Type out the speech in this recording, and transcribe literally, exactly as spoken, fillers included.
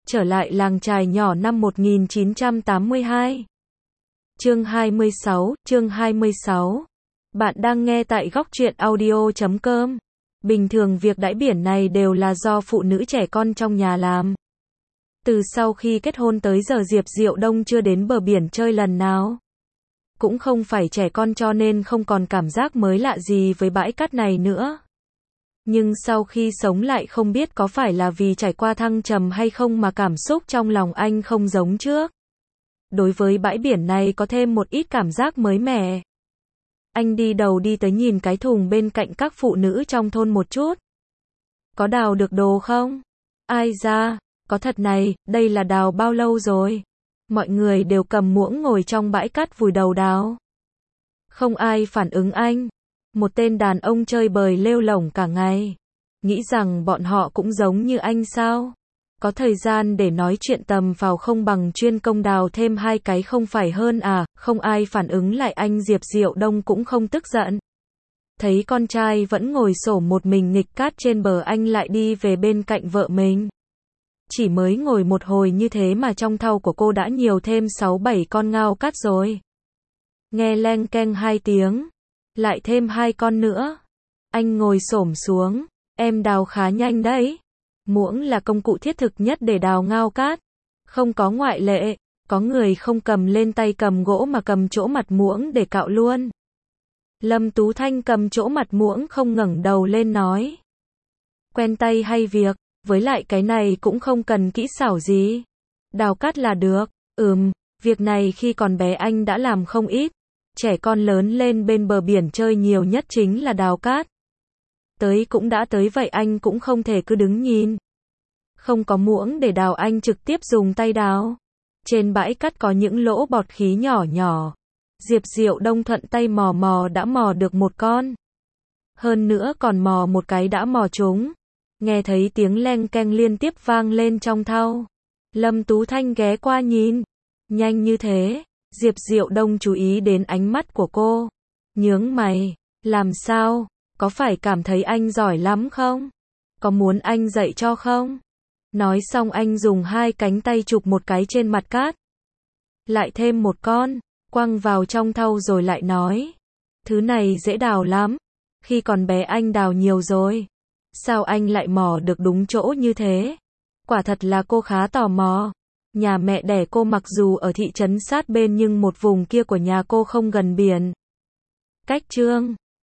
Trở lại làng chài nhỏ năm một nghìn chín trăm tám mươi hai. Chương hai mươi sáu, chương hai mươi sáu. Bạn đang nghe tại góc truyện audio chấm com. Bình thường việc đãi biển này đều là do phụ nữ trẻ con trong nhà làm. Từ sau khi kết hôn tới giờ Diệp Diệu Đông chưa đến bờ biển chơi lần nào. Cũng không phải trẻ con cho nên không còn cảm giác mới lạ gì với bãi cát này nữa. Nhưng sau khi sống lại không biết có phải là vì trải qua thăng trầm hay không mà cảm xúc trong lòng anh không giống trước. Đối với bãi biển này có thêm một ít cảm giác mới mẻ. Anh đi đầu đi tới nhìn cái thùng bên cạnh các phụ nữ trong thôn một chút. Có đào được đồ không? Ai ra, có thật này, đây là đào bao lâu rồi? Mọi người đều cầm muỗng ngồi trong bãi cát vùi đầu đào. Không ai phản ứng anh. Một tên đàn ông chơi bời lêu lổng cả ngày. Nghĩ rằng bọn họ cũng giống như anh sao? Có thời gian để nói chuyện tầm vào không bằng chuyên công đào thêm hai cái không phải hơn à? Không ai phản ứng lại anh Diệp Diệu Đông cũng không tức giận. Thấy con trai vẫn ngồi xổm một mình nghịch cát trên bờ, anh lại đi về bên cạnh vợ mình. Chỉ mới ngồi một hồi như thế mà trong thau của cô đã nhiều thêm sáu bảy con ngao cát rồi. Nghe leng keng hai tiếng. Lại thêm hai con nữa. Anh ngồi xổm xuống. Em đào khá nhanh đấy. Muỗng là công cụ thiết thực nhất để đào ngao cát. Không có ngoại lệ. Có người không cầm lên tay cầm gỗ mà cầm chỗ mặt muỗng để cạo luôn. Lâm Tú Thanh cầm chỗ mặt muỗng không ngẩng đầu lên nói. Quen tay hay việc. Với lại cái này cũng không cần kỹ xảo gì. Đào cát là được. Ừm, việc này khi còn bé anh đã làm không ít. Trẻ con lớn lên bên bờ biển chơi nhiều nhất chính là đào cát. Tới cũng đã tới vậy anh cũng không thể cứ đứng nhìn. Không có muỗng để đào anh trực tiếp dùng tay đào. Trên bãi cát có những lỗ bọt khí nhỏ nhỏ. Diệp Diệu Đông thuận tay mò mò đã mò được một con. Hơn nữa còn mò một cái đã mò trúng. Nghe thấy tiếng leng keng liên tiếp vang lên trong thau. Lâm Tú Thanh ghé qua nhìn. Nhanh như thế. Diệp Diệu Đông chú ý đến ánh mắt của cô. Nhướng mày. Làm sao? Có phải cảm thấy anh giỏi lắm không? Có muốn anh dạy cho không? Nói xong anh dùng hai cánh tay chụp một cái trên mặt cát. Lại thêm một con. Quăng vào trong thau rồi lại nói. Thứ này dễ đào lắm. Khi còn bé anh đào nhiều rồi. Sao anh lại mò được đúng chỗ như thế? Quả thật là cô khá tò mò. Nhà mẹ đẻ cô mặc dù ở thị trấn sát bên nhưng một vùng kia của nhà cô không gần biển. Cách chương